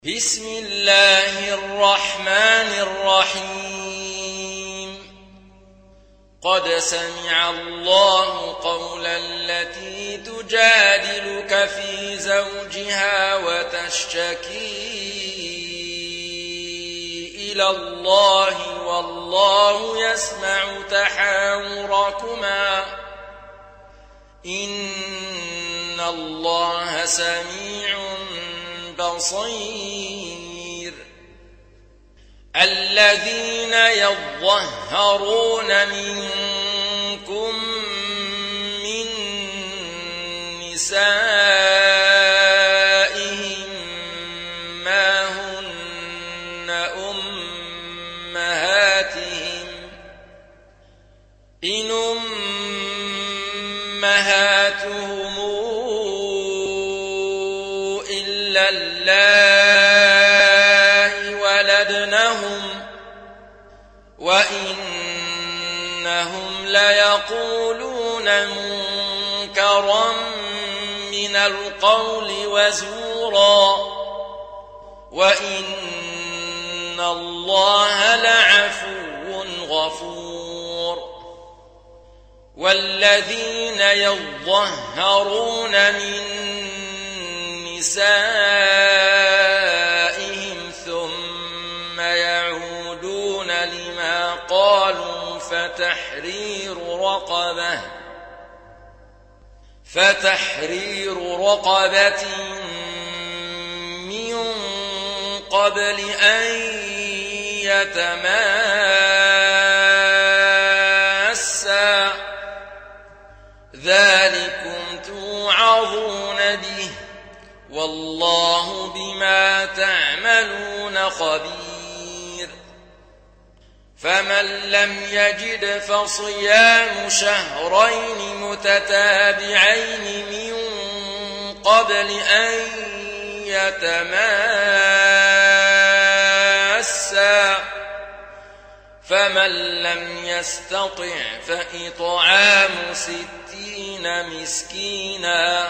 بسم الله الرحمن الرحيم قد سمع الله قول التي تجادلك في زوجها وتشتكي إلى الله والله يسمع تحاوركما إن الله سميع بصير الذين يظهرون منكم من نسائهم ما هن أمهاتهم إن أمهاتهم إلا اللائي ولدنهم وإنهم ليقولون منكرا من القول وزورا وإن الله لعفو غفور والذين يظهرون من نسائهم ثم يعودون لما قالوا فتحرير رقبة من قبل أن يتماسا ذلكم توعظون به والله بما تعملون خبير فمن لم يجد فصيام شهرين متتابعين من قبل أن يتماسا فمن لم يستطع فإطعام 60 مسكينا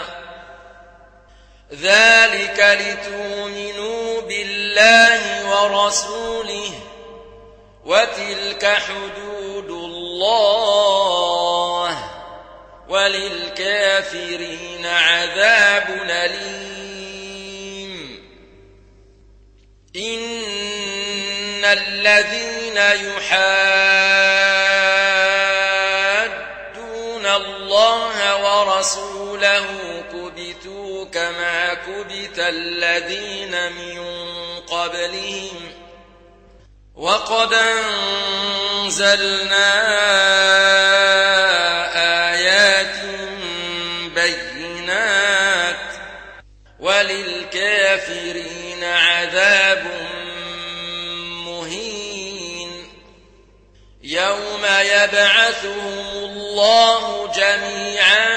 ذلك لتؤمنوا بالله ورسوله وتلك حدود الله وللكافرين عذاب أليم إن الذين يحادون الله ورسوله كبتوا كما كبت الذين من قبلهم وقد أنزلنا آيات بينات وللكافرين عذاب مهين يوم يبعثهم الله جميعا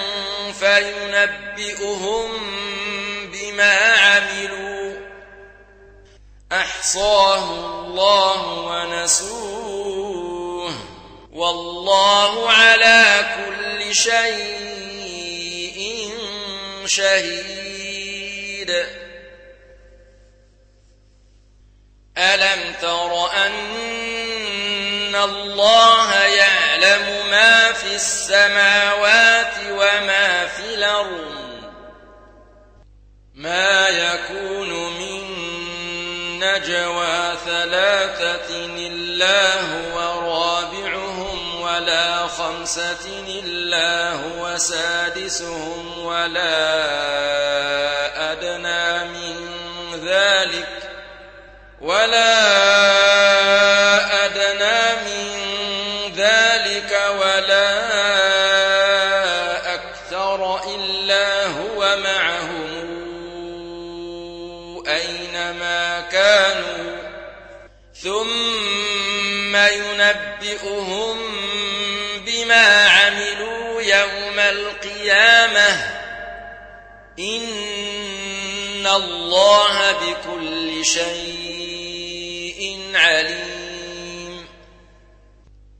فينبئهم بما عملوا أحصاه الله ونسوه والله على كل شيء شهيد ألم تر أن الله يعلم ما في السماوات وما في الأرض ما يكون من نجوى 3 إلا هو رابعهم ولا 5 إلا هو سادسهم ولا أدنى من ذلك ولا أكثر إلا هو معهم أينما كانوا ثم ينبئهم بما عملوا يوم القيامة إن الله بكل شيء عليم